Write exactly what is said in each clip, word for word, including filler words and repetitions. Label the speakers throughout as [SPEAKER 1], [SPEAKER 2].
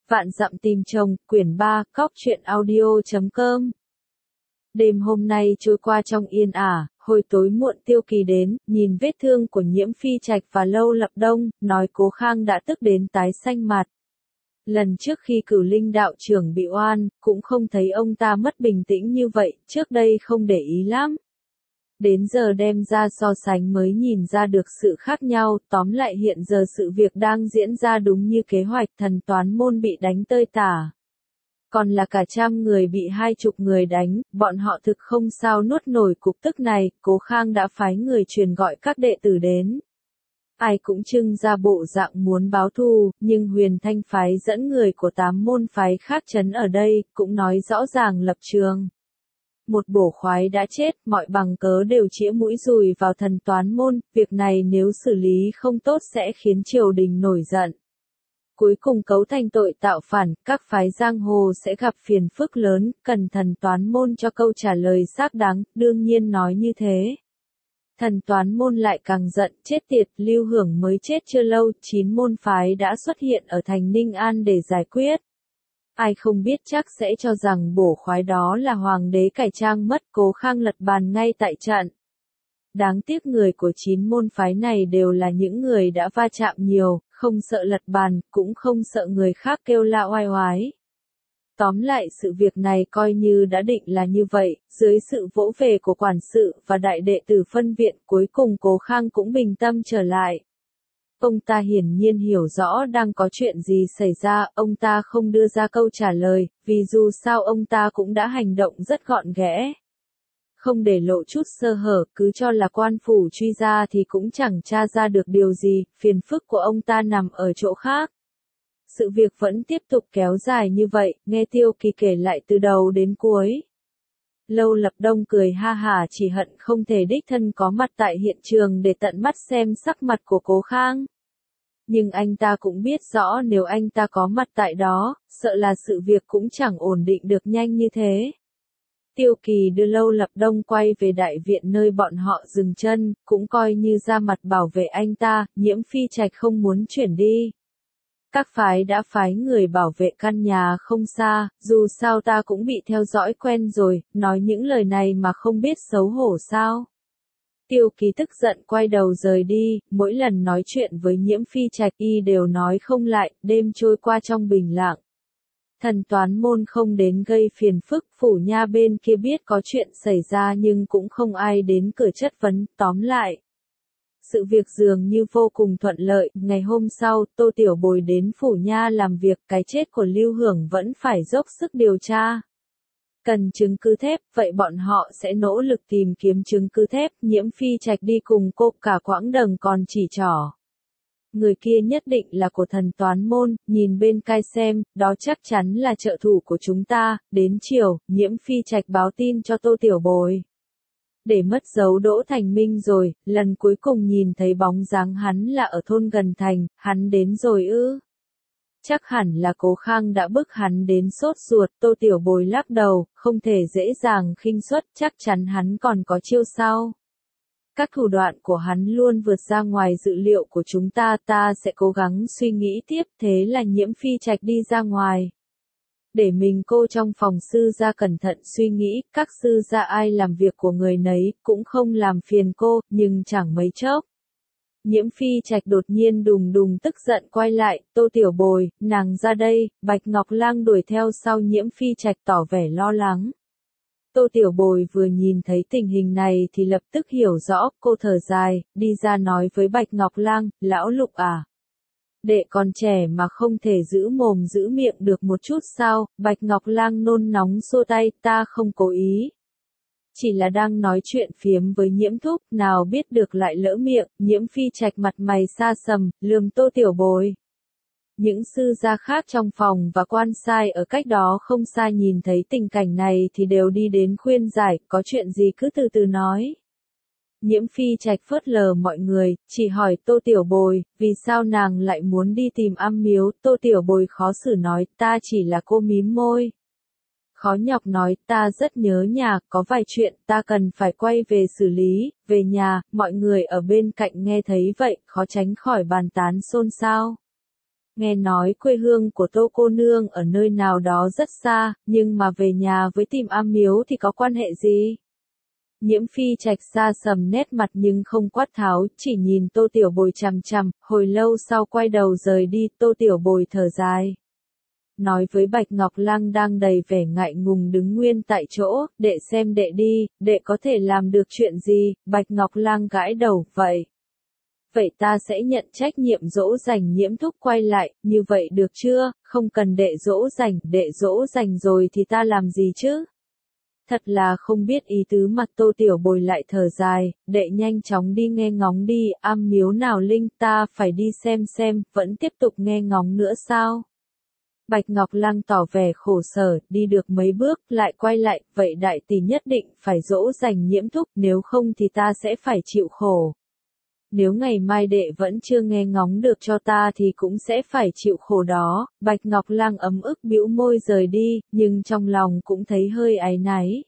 [SPEAKER 1] Vạn dặm tìm chồng, quyển ba, cóc truyện audio chấm com. Đêm hôm nay trôi qua trong yên ả, hồi tối muộn Tiêu Kỳ đến, nhìn vết thương của Nhiễm Phi Trạch và Lâu Lập Đông, nói Cố Khang đã tức đến tái xanh mặt. Lần trước khi Cửu Linh đạo trưởng bị oan, cũng không thấy ông ta mất bình tĩnh như vậy, trước đây không để ý lắm. Đến giờ đem ra so sánh mới nhìn ra được sự khác nhau, tóm lại hiện giờ sự việc đang diễn ra đúng như kế hoạch, thần toán môn bị đánh tơi tả. Còn là cả trăm người bị hai chục người đánh, bọn họ thực không sao nuốt nổi cục tức này, Cố Khang đã phái người truyền gọi các đệ tử đến. Ai cũng trưng ra bộ dạng muốn báo thù, nhưng Huyền Thanh phái dẫn người của tám môn phái khác trấn ở đây, cũng nói rõ ràng lập trường. Một bổ khoái đã chết, mọi bằng cớ đều chĩa mũi dùi vào thần toán môn, việc này nếu xử lý không tốt sẽ khiến triều đình nổi giận. Cuối cùng cấu thành tội tạo phản, các phái giang hồ sẽ gặp phiền phức lớn, cần thần toán môn cho câu trả lời xác đáng, đương nhiên nói như thế. Thần toán môn lại càng giận, chết tiệt, Lưu Hưởng mới chết chưa lâu, chín môn phái đã xuất hiện ở thành Ninh An để giải quyết. Ai không biết chắc sẽ cho rằng bổ khoái đó là hoàng đế cải trang mất, Cố Khang lật bàn ngay tại trận. Đáng tiếc người của chín môn phái này đều là những người đã va chạm nhiều, không sợ lật bàn, cũng không sợ người khác kêu la oai oái. Tóm lại sự việc này coi như đã định là như vậy, dưới sự vỗ về của quản sự và đại đệ tử phân viện, cuối cùng Cố Khang cũng bình tâm trở lại. Ông ta hiển nhiên hiểu rõ đang có chuyện gì xảy ra, ông ta không đưa ra câu trả lời, vì dù sao ông ta cũng đã hành động rất gọn ghẽ. Không để lộ chút sơ hở, cứ cho là quan phủ truy ra thì cũng chẳng tra ra được điều gì, phiền phức của ông ta nằm ở chỗ khác. Sự việc vẫn tiếp tục kéo dài như vậy, nghe Tiêu Kỳ kể lại từ đầu đến cuối. Lâu Lập Đông cười ha hả, chỉ hận không thể đích thân có mặt tại hiện trường để tận mắt xem sắc mặt của Cố Khang. Nhưng anh ta cũng biết rõ nếu anh ta có mặt tại đó, sợ là sự việc cũng chẳng ổn định được nhanh như thế. Tiêu Kỳ đưa Lâu Lập Đông quay về đại viện nơi bọn họ dừng chân, cũng coi như ra mặt bảo vệ anh ta, Nhiễm Phi Trạch không muốn chuyển đi. Các phái đã phái người bảo vệ căn nhà không xa, dù sao ta cũng bị theo dõi quen rồi, nói những lời này mà không biết xấu hổ sao. Tiêu Kỳ tức giận quay đầu rời đi, mỗi lần nói chuyện với Nhiễm Phi Trạch y đều nói không lại, đêm trôi qua trong bình lặng. Thần toán môn không đến gây phiền phức, phủ nha bên kia biết có chuyện xảy ra nhưng cũng không ai đến cửa chất vấn, tóm lại. Sự việc dường như vô cùng thuận lợi, ngày hôm sau, Tô Tiểu Bồi đến phủ nha làm việc, cái chết của Lưu Hưởng vẫn phải dốc sức điều tra. Cần chứng cứ thép, vậy bọn họ sẽ nỗ lực tìm kiếm chứng cứ thép, Nhiễm Phi Trạch đi cùng cô cả quãng đường còn chỉ trỏ. Người kia nhất định là của thần toán môn, nhìn bên cai xem, đó chắc chắn là trợ thủ của chúng ta, đến chiều, Nhiễm Phi Trạch báo tin cho Tô Tiểu Bồi. Để mất dấu Đỗ Thành Minh rồi, lần cuối cùng nhìn thấy bóng dáng hắn là ở thôn gần thành, hắn đến rồi ư. Chắc hẳn là Cố Khang đã bức hắn đến sốt ruột, Tô Tiểu Bồi lắc đầu, không thể dễ dàng khinh suất, chắc chắn hắn còn có chiêu sau. Các thủ đoạn của hắn luôn vượt ra ngoài dự liệu của chúng ta, ta sẽ cố gắng suy nghĩ tiếp, thế là Nhiễm Phi Trạch đi ra ngoài. Để mình cô trong phòng sư gia cẩn thận suy nghĩ, các sư gia ai làm việc của người nấy, cũng không làm phiền cô, nhưng chẳng mấy chốc. Nhiễm Phi Trạch đột nhiên đùng đùng tức giận quay lại, Tô Tiểu Bồi, nàng ra đây, Bạch Ngọc Lang đuổi theo sau Nhiễm Phi Trạch tỏ vẻ lo lắng. Tô Tiểu Bồi vừa nhìn thấy tình hình này thì lập tức hiểu rõ, cô thở dài, đi ra nói với Bạch Ngọc Lang, lão Lục à. Đệ còn trẻ mà không thể giữ mồm giữ miệng được một chút sao, Bạch Ngọc Lang nôn nóng xua tay, ta không cố ý. Chỉ là đang nói chuyện phiếm với Nhiễm Thúc, nào biết được lại lỡ miệng, Nhiễm Phi Trạch mặt mày xa sầm, lườm Tô Tiểu Bồi. Những sư gia khác trong phòng và quan sai ở cách đó không xa nhìn thấy tình cảnh này thì đều đi đến khuyên giải, có chuyện gì cứ từ từ nói. Nhiễm Phi Trạch phớt lờ mọi người, chỉ hỏi Tô Tiểu Bồi, vì sao nàng lại muốn đi tìm Am Miếu, Tô Tiểu Bồi khó xử nói, ta chỉ là cô mím môi. Khó nhọc nói, ta rất nhớ nhà, có vài chuyện ta cần phải quay về xử lý, về nhà, mọi người ở bên cạnh nghe thấy vậy, khó tránh khỏi bàn tán xôn xao. Nghe nói quê hương của Tô cô nương ở nơi nào đó rất xa, nhưng mà về nhà với tìm am miếu thì có quan hệ gì? Nhiễm Phi Trạch xa sầm nét mặt nhưng không quát tháo, chỉ nhìn Tô Tiểu Bồi chằm chằm, hồi lâu sau quay đầu rời đi, Tô Tiểu Bồi thở dài. Nói với Bạch Ngọc Lăng đang đầy vẻ ngại ngùng đứng nguyên tại chỗ, đệ xem đệ đi, đệ có thể làm được chuyện gì, Bạch Ngọc Lăng gãi đầu, vậy. Vậy ta sẽ nhận trách nhiệm dỗ dành Nhiễm thúc quay lại, như vậy được chưa, không cần đệ dỗ dành, đệ dỗ dành rồi thì ta làm gì chứ? Thật là không biết ý tứ mặt Tô Tiểu Bồi lại thở dài, đệ nhanh chóng đi nghe ngóng đi, am miếu nào linh ta phải đi xem xem, vẫn tiếp tục nghe ngóng nữa sao? Bạch Ngọc Lăng tỏ vẻ khổ sở, đi được mấy bước, lại quay lại, vậy đại tỷ nhất định phải dỗ dành Nhiễm thúc, nếu không thì ta sẽ phải chịu khổ. Nếu ngày mai đệ vẫn chưa nghe ngóng được cho ta thì cũng sẽ phải chịu khổ đó, Bạch Ngọc Lăng ấm ức bĩu môi rời đi, nhưng trong lòng cũng thấy hơi áy náy.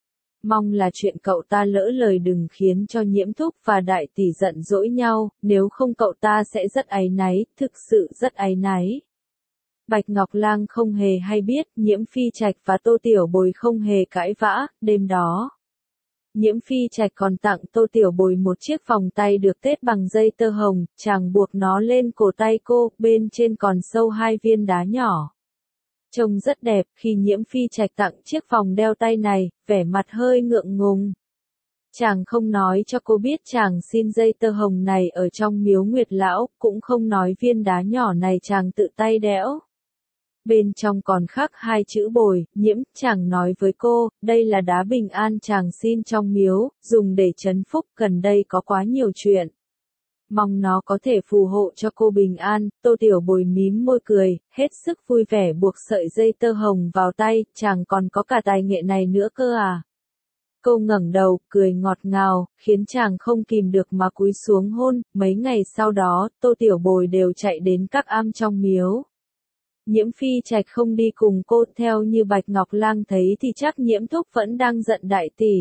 [SPEAKER 1] Mong là chuyện cậu ta lỡ lời đừng khiến cho Nhiễm thúc và đại tỷ giận dỗi nhau, nếu không cậu ta sẽ rất áy náy, thực sự rất áy náy. Bạch Ngọc Lang không hề hay biết, Nhiễm Phi Trạch và Tô Tiểu Bồi không hề cãi vã, đêm đó. Nhiễm Phi Trạch còn tặng Tô Tiểu Bồi một chiếc vòng tay được tết bằng dây tơ hồng, chàng buộc nó lên cổ tay cô, bên trên còn sâu hai viên đá nhỏ. Trông rất đẹp, khi Nhiễm Phi Trạch tặng chiếc vòng đeo tay này, vẻ mặt hơi ngượng ngùng. Chàng không nói cho cô biết chàng xin dây tơ hồng này ở trong miếu Nguyệt Lão, cũng không nói viên đá nhỏ này chàng tự tay đẽo. Bên trong còn khắc hai chữ Bồi, Nhiễm, chàng nói với cô, đây là đá bình an chàng xin trong miếu, dùng để trấn phúc, gần đây có quá nhiều chuyện. Mong nó có thể phù hộ cho cô bình an, Tô Tiểu Bồi mím môi cười, hết sức vui vẻ buộc sợi dây tơ hồng vào tay, chàng còn có cả tài nghệ này nữa cơ à. Cô ngẩng đầu, cười ngọt ngào, khiến chàng không kìm được mà cúi xuống hôn, mấy ngày sau đó, Tô Tiểu Bồi đều chạy đến các am trong miếu. Nhiễm Phi Trạch không đi cùng cô, theo như Bạch Ngọc Lang thấy thì chắc Nhiễm thúc vẫn đang giận đại tỷ.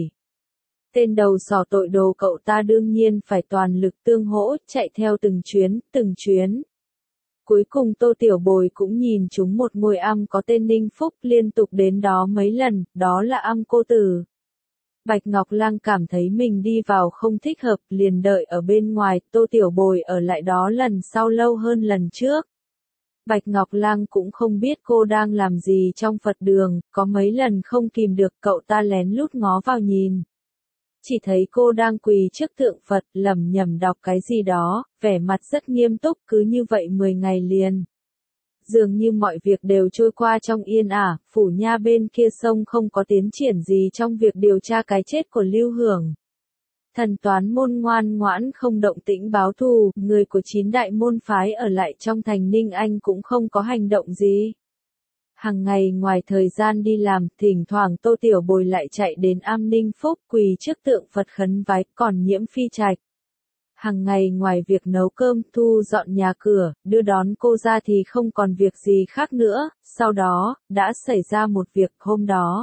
[SPEAKER 1] Tên đầu sỏ tội đồ cậu ta đương nhiên phải toàn lực tương hỗ, chạy theo từng chuyến, từng chuyến. Cuối cùng Tô Tiểu Bồi cũng nhìn chúng một ngôi am có tên Ninh Phúc liên tục đến đó mấy lần, đó là am cô tử. Bạch Ngọc Lang cảm thấy mình đi vào không thích hợp, liền đợi ở bên ngoài, Tô Tiểu Bồi ở lại đó lần sau lâu hơn lần trước. Bạch Ngọc Lang cũng không biết cô đang làm gì trong Phật đường, có mấy lần không kìm được cậu ta lén lút ngó vào nhìn. Chỉ thấy cô đang quỳ trước tượng Phật, lẩm nhẩm đọc cái gì đó, vẻ mặt rất nghiêm túc, cứ như vậy mười ngày liền. Dường như mọi việc đều trôi qua trong yên ả, phủ nha bên kia sông không có tiến triển gì trong việc điều tra cái chết của Lưu Hưởng. Thần toán môn ngoan ngoãn không động tĩnh báo thù, người của chín đại môn phái ở lại trong thành Ninh Anh cũng không có hành động gì. Hằng ngày ngoài thời gian đi làm, thỉnh thoảng Tô Tiểu Bồi lại chạy đến am Ninh Phúc quỳ trước tượng Phật khấn vái, còn Nhiễm Phi Trạch. Hằng ngày ngoài việc nấu cơm, thu dọn nhà cửa, đưa đón cô ra thì không còn việc gì khác nữa, sau đó, đã xảy ra một việc hôm đó.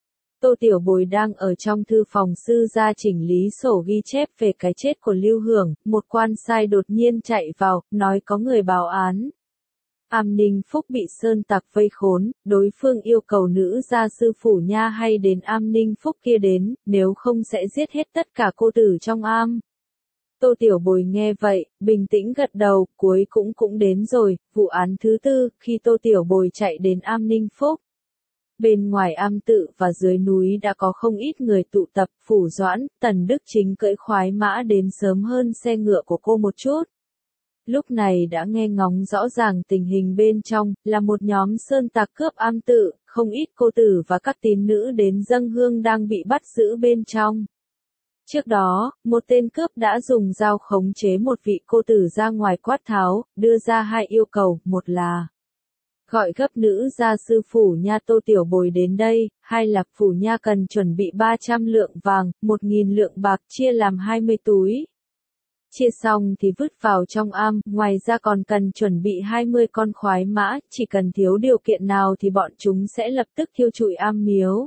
[SPEAKER 1] Tô Tiểu Bồi đang ở trong thư phòng sư gia chỉnh lý sổ ghi chép về cái chết của Lưu Hưởng, một quan sai đột nhiên chạy vào, nói có người báo án. Am Ninh Phúc bị sơn tặc vây khốn, đối phương yêu cầu nữ gia sư phủ nha hay đến am Ninh Phúc kia đến, nếu không sẽ giết hết tất cả cô tử trong am. Tô Tiểu Bồi nghe vậy, bình tĩnh gật đầu, cuối cũng cũng đến rồi, vụ án thứ tư, khi Tô Tiểu Bồi chạy đến am Ninh Phúc. Bên ngoài am tự và dưới núi đã có không ít người tụ tập, Phủ Doãn, Tần Đức Chính cưỡi khoái mã đến sớm hơn xe ngựa của cô một chút. Lúc này đã nghe ngóng rõ ràng tình hình bên trong, là một nhóm sơn tặc cướp am tự, không ít cô tử và các tín nữ đến dâng hương đang bị bắt giữ bên trong. Trước đó, một tên cướp đã dùng dao khống chế một vị cô tử ra ngoài quát tháo, đưa ra hai yêu cầu, một là gọi gấp nữ gia sư phủ nha Tô Tiểu Bồi đến đây, hai là phủ nha cần chuẩn bị ba trăm lượng vàng, một nghìn lượng bạc chia làm hai mươi túi. Chia xong thì vứt vào trong am, ngoài ra còn cần chuẩn bị hai mươi con khoái mã, chỉ cần thiếu điều kiện nào thì bọn chúng sẽ lập tức thiêu trụi am miếu.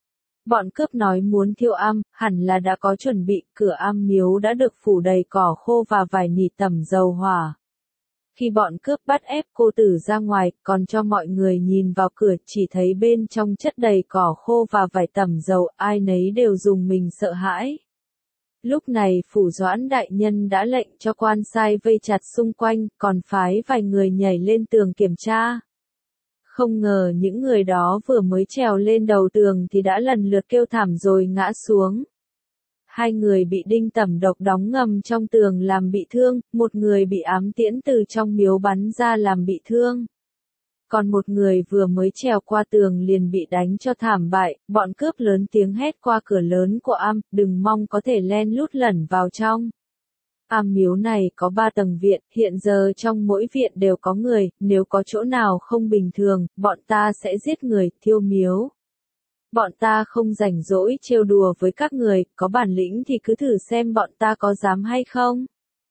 [SPEAKER 1] Bọn cướp nói muốn thiêu am, hẳn là đã có chuẩn bị, cửa am miếu đã được phủ đầy cỏ khô và vài nỉ tẩm dầu hỏa. Khi bọn cướp bắt ép cô tử ra ngoài, còn cho mọi người nhìn vào cửa, chỉ thấy bên trong chất đầy cỏ khô và vài tẩm dầu, ai nấy đều rùng mình sợ hãi. Lúc này Phủ Doãn đại nhân đã lệnh cho quan sai vây chặt xung quanh, còn phái vài người nhảy lên tường kiểm tra. Không ngờ những người đó vừa mới trèo lên đầu tường thì đã lần lượt kêu thảm rồi ngã xuống. Hai người bị đinh tẩm độc đóng ngầm trong tường làm bị thương, một người bị ám tiễn từ trong miếu bắn ra làm bị thương. Còn một người vừa mới trèo qua tường liền bị đánh cho thảm bại, bọn cướp lớn tiếng hét qua cửa lớn của am, đừng mong có thể len lút lẩn vào trong. Am miếu này có ba tầng viện, hiện giờ trong mỗi viện đều có người, nếu có chỗ nào không bình thường, bọn ta sẽ giết người, thiêu miếu. Bọn ta không rảnh rỗi trêu đùa với các người, có bản lĩnh thì cứ thử xem bọn ta có dám hay không.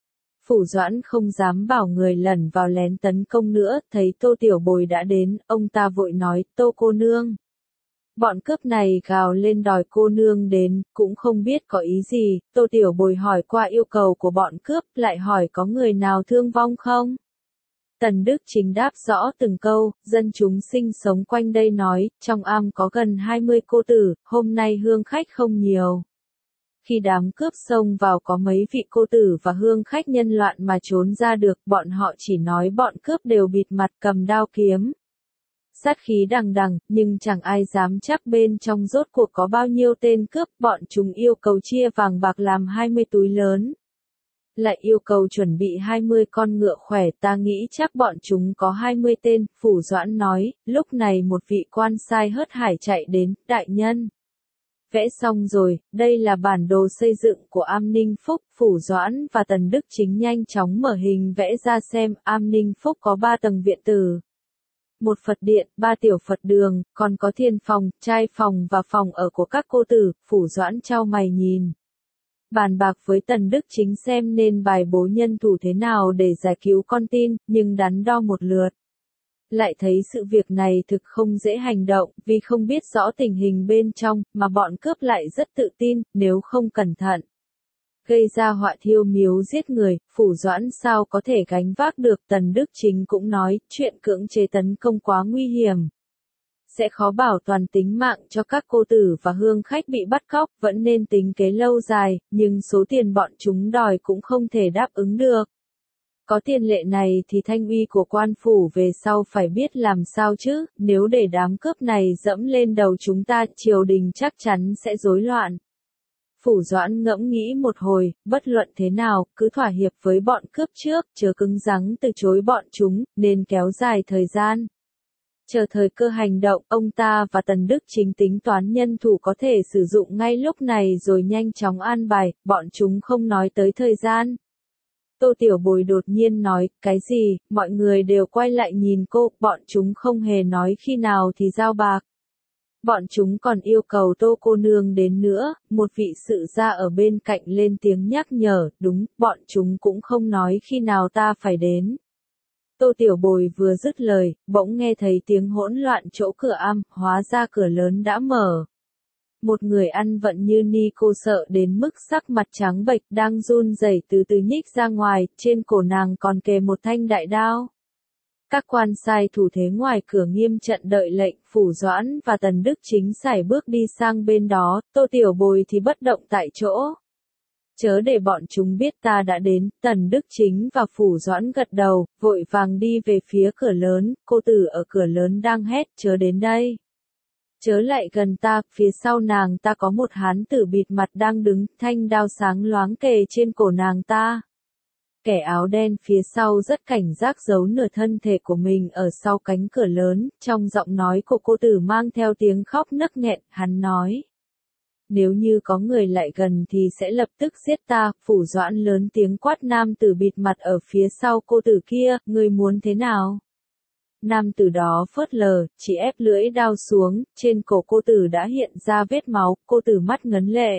[SPEAKER 1] Phủ Doãn không dám bảo người lẩn vào lén tấn công nữa, thấy Tô Tiểu Bồi đã đến, ông ta vội nói, Tô cô nương. Bọn cướp này gào lên đòi cô nương đến, cũng không biết có ý gì, Tô Tiểu Bồi hỏi qua yêu cầu của bọn cướp, lại hỏi có người nào thương vong không? Tần Đức Chính đáp rõ từng câu, dân chúng sinh sống quanh đây nói, trong am có gần hai mươi cô tử, hôm nay hương khách không nhiều. Khi đám cướp xông vào có mấy vị cô tử và hương khách nhân loạn mà trốn ra được, bọn họ chỉ nói bọn cướp đều bịt mặt cầm đao kiếm. Sát khí đằng đằng, nhưng chẳng ai dám chắc bên trong rốt cuộc có bao nhiêu tên cướp, bọn chúng yêu cầu chia vàng bạc làm hai mươi túi lớn. Lại yêu cầu chuẩn bị hai mươi con ngựa khỏe, ta nghĩ chắc bọn chúng có hai mươi tên, Phủ Doãn nói, lúc này một vị quan sai hớt hải chạy đến, đại nhân. Vẽ xong rồi, đây là bản đồ xây dựng của Am Ninh Phúc, Phủ Doãn và Tần Đức Chính nhanh chóng mở hình vẽ ra xem, Am Ninh Phúc có ba tầng viện tử. Một Phật điện, ba tiểu Phật đường, còn có thiên phòng, trai phòng và phòng ở của các cô tử, Phủ Doãn chau mày nhìn. Bàn bạc với Tần Đức Chính xem nên bài bố nhân thủ thế nào để giải cứu con tin, nhưng đắn đo một lượt. Lại thấy sự việc này thực không dễ hành động, vì không biết rõ tình hình bên trong, mà bọn cướp lại rất tự tin, nếu không cẩn thận. Gây ra họa thiêu miếu giết người, Phủ Doãn sao có thể gánh vác được, Tần Đức Chính cũng nói, chuyện cưỡng chế tấn công quá nguy hiểm. Sẽ khó bảo toàn tính mạng cho các cô tử và hương khách bị bắt cóc, vẫn nên tính kế lâu dài, nhưng số tiền bọn chúng đòi cũng không thể đáp ứng được. Có tiền lệ này thì thanh uy của quan phủ về sau phải biết làm sao chứ, nếu để đám cướp này dẫm lên đầu chúng ta, triều đình chắc chắn sẽ rối loạn. Phủ Doãn ngẫm nghĩ một hồi, bất luận thế nào, cứ thỏa hiệp với bọn cướp trước, chớ cứng rắn từ chối bọn chúng, nên kéo dài thời gian. Chờ thời cơ hành động, ông ta và Tần Đức Chính tính toán nhân thủ có thể sử dụng ngay lúc này rồi nhanh chóng an bài, bọn chúng không nói tới thời gian. Tô Tiểu Bồi đột nhiên nói, cái gì, mọi người đều quay lại nhìn cô, bọn chúng không hề nói khi nào thì giao bạc. Bọn chúng còn yêu cầu Tô cô nương đến nữa, một vị sự gia ở bên cạnh lên tiếng nhắc nhở, đúng, bọn chúng cũng không nói khi nào ta phải đến. Tô Tiểu Bồi vừa dứt lời, bỗng nghe thấy tiếng hỗn loạn chỗ cửa am, hóa ra cửa lớn đã mở. Một người ăn vận như ni cô sợ đến mức sắc mặt trắng bệch đang run rẩy từ từ nhích ra ngoài, trên cổ nàng còn kề một thanh đại đao. Các quan sai thủ thế ngoài cửa nghiêm trận đợi lệnh, Phủ Doãn và Tần Đức Chính sải bước đi sang bên đó, Tô Tiểu Bồi thì bất động tại chỗ. Chớ để bọn chúng biết ta đã đến, Tần Đức Chính và Phủ Doãn gật đầu, vội vàng đi về phía cửa lớn, cô tử ở cửa lớn đang hét, chớ đến đây. Chớ lại gần ta, phía sau nàng ta có một hán tử bịt mặt đang đứng, thanh đao sáng loáng kề trên cổ nàng ta. Kẻ áo đen phía sau rất cảnh giác giấu nửa thân thể của mình ở sau cánh cửa lớn, trong giọng nói của cô tử mang theo tiếng khóc nấc nghẹn, hắn nói. Nếu như có người lại gần thì sẽ lập tức giết ta, Phủ Doãn lớn tiếng quát nam tử bịt mặt ở phía sau cô tử kia, ngươi muốn thế nào? Nam tử đó phớt lờ, chỉ ép lưỡi đao xuống, trên cổ cô tử đã hiện ra vết máu, cô tử mắt ngấn lệ.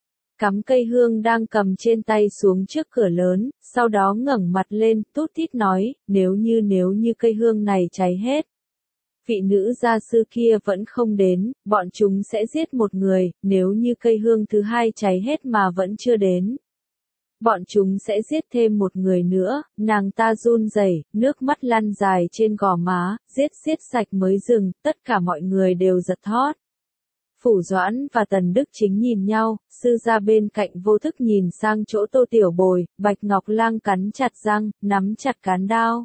[SPEAKER 1] Cắm cây hương đang cầm trên tay xuống trước cửa lớn, sau đó ngẩng mặt lên, tút thít nói, nếu như nếu như cây hương này cháy hết. Vị nữ gia sư kia vẫn không đến, bọn chúng sẽ giết một người, nếu như cây hương thứ hai cháy hết mà vẫn chưa đến. Bọn chúng sẽ giết thêm một người nữa, nàng ta run rẩy, nước mắt lăn dài trên gò má, giết giết sạch mới dừng, tất cả mọi người đều giật thót. Phủ Doãn và Tần Đức Chính nhìn nhau, sư gia bên cạnh vô thức nhìn sang chỗ Tô Tiểu Bồi, Bạch Ngọc Lang cắn chặt răng, nắm chặt cán đao.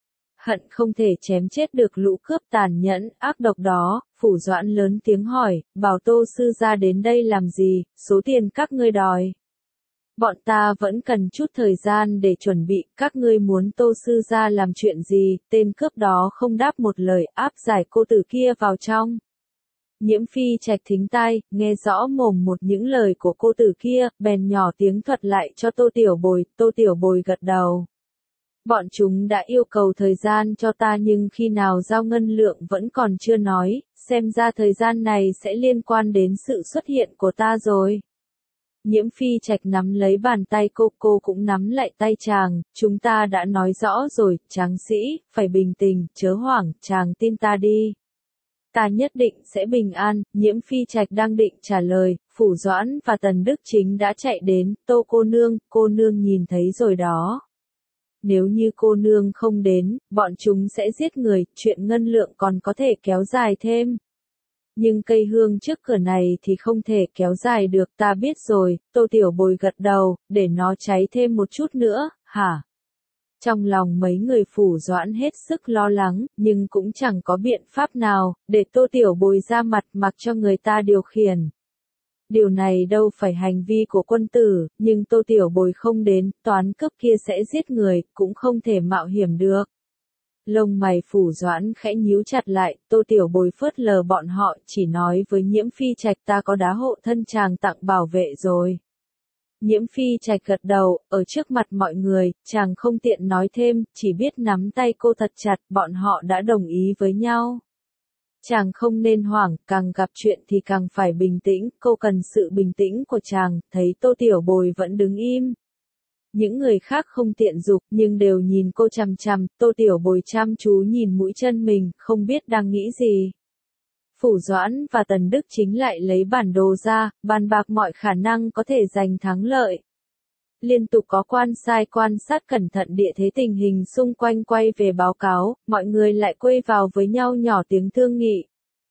[SPEAKER 1] Hận không thể chém chết được lũ cướp tàn nhẫn, ác độc đó, Phủ Doãn lớn tiếng hỏi, bảo Tô sư gia đến đây làm gì, số tiền các ngươi đòi. Bọn ta vẫn cần chút thời gian để chuẩn bị, các ngươi muốn Tô sư gia làm chuyện gì, tên cướp đó không đáp một lời, áp giải cô tử kia vào trong. Nhiễm Phi Trạch thính tai, nghe rõ mồm một những lời của cô tử kia, bèn nhỏ tiếng thuật lại cho Tô Tiểu Bồi, Tô Tiểu Bồi gật đầu. Bọn chúng đã yêu cầu thời gian cho ta nhưng khi nào giao ngân lượng vẫn còn chưa nói, xem ra thời gian này sẽ liên quan đến sự xuất hiện của ta rồi. Nhiễm Phi Trạch nắm lấy bàn tay cô, cô cũng nắm lại tay chàng, chúng ta đã nói rõ rồi, tráng sĩ, phải bình tĩnh, chớ hoảng, chàng tin ta đi. Ta nhất định sẽ bình an, Nhiễm Phi Trạch đang định trả lời, Phủ Doãn và Tần Đức Chính đã chạy đến, Tô cô nương, cô nương nhìn thấy rồi đó. Nếu như cô nương không đến, bọn chúng sẽ giết người, chuyện ngân lượng còn có thể kéo dài thêm. Nhưng cây hương trước cửa này thì không thể kéo dài được, ta biết rồi, Tô Tiểu Bồi gật đầu, để nó cháy thêm một chút nữa, hả? Trong lòng mấy người Phủ Doãn hết sức lo lắng, nhưng cũng chẳng có biện pháp nào, để Tô Tiểu Bồi ra mặt mặc cho người ta điều khiển. Điều này đâu phải hành vi của quân tử, nhưng Tô Tiểu Bồi không đến, toán cướp kia sẽ giết người, cũng không thể mạo hiểm được. Lông mày Phủ Doãn khẽ nhíu chặt lại, Tô Tiểu Bồi phớt lờ bọn họ, chỉ nói với Nhiễm Phi Trạch ta có đá hộ thân chàng tặng bảo vệ rồi. Nhiễm Phi Trạch gật đầu, ở trước mặt mọi người, chàng không tiện nói thêm, chỉ biết nắm tay cô thật chặt, bọn họ đã đồng ý với nhau. Chàng không nên hoảng, càng gặp chuyện thì càng phải bình tĩnh, cô cần sự bình tĩnh của chàng, thấy Tô Tiểu Bồi vẫn đứng im. Những người khác không tiện dục nhưng đều nhìn cô chằm chằm, Tô Tiểu Bồi chăm chú nhìn mũi chân mình, không biết đang nghĩ gì. Phủ Doãn và Tần Đức Chính lại lấy bản đồ ra, bàn bạc mọi khả năng có thể giành thắng lợi. Liên tục có quan sai quan sát cẩn thận địa thế tình hình xung quanh quay về báo cáo, mọi người lại quây vào với nhau nhỏ tiếng thương nghị.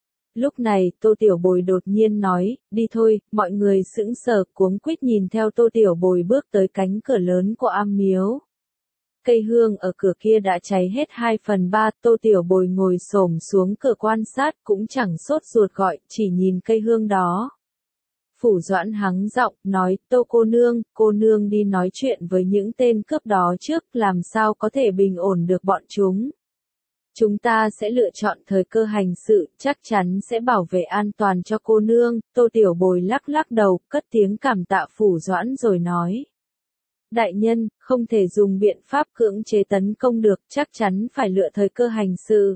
[SPEAKER 1] Lúc này, Tô Tiểu Bồi đột nhiên nói, đi thôi, mọi người sững sờ, cuống quýt nhìn theo Tô Tiểu Bồi bước tới cánh cửa lớn của am miếu. Cây hương ở cửa kia đã cháy hết hai phần ba, Tô Tiểu Bồi ngồi xổm xuống cửa quan sát cũng chẳng sốt ruột gọi, chỉ nhìn cây hương đó. Phủ Doãn hắng giọng, nói, Tô cô nương, cô nương đi nói chuyện với những tên cướp đó trước, làm sao có thể bình ổn được bọn chúng. Chúng ta sẽ lựa chọn thời cơ hành sự, chắc chắn sẽ bảo vệ an toàn cho cô nương, Tô Tiểu Bồi lắc lắc đầu, cất tiếng cảm tạ Phủ Doãn rồi nói. Đại nhân, không thể dùng biện pháp cưỡng chế tấn công được, chắc chắn phải lựa thời cơ hành sự.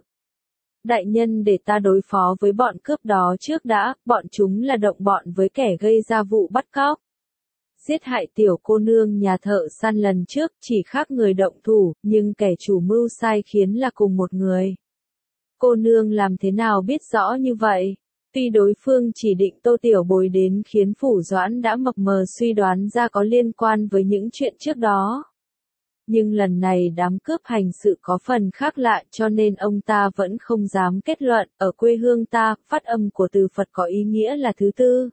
[SPEAKER 1] Đại nhân để ta đối phó với bọn cướp đó trước đã, bọn chúng là động bọn với kẻ gây ra vụ bắt cóc. Giết hại tiểu cô nương nhà thợ săn lần trước chỉ khác người động thủ, nhưng kẻ chủ mưu sai khiến là cùng một người. Cô nương làm thế nào biết rõ như vậy? Tuy đối phương chỉ định Tô Tiểu Bồi đến khiến Phủ Doãn đã mập mờ suy đoán ra có liên quan với những chuyện trước đó. Nhưng lần này đám cướp hành sự có phần khác lạ cho nên ông ta vẫn không dám kết luận, ở quê hương ta, phát âm của từ Phật có ý nghĩa là thứ tư.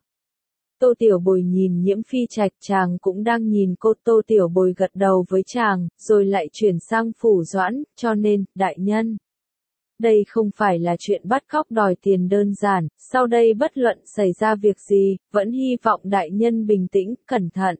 [SPEAKER 1] Tô Tiểu Bồi nhìn Nhiễm Phi Trạch, chàng cũng đang nhìn cô. Tô Tiểu Bồi gật đầu với chàng, rồi lại chuyển sang Phủ Doãn, cho nên, đại nhân. Đây không phải là chuyện bắt cóc đòi tiền đơn giản, sau đây bất luận xảy ra việc gì, vẫn hy vọng đại nhân bình tĩnh, cẩn thận.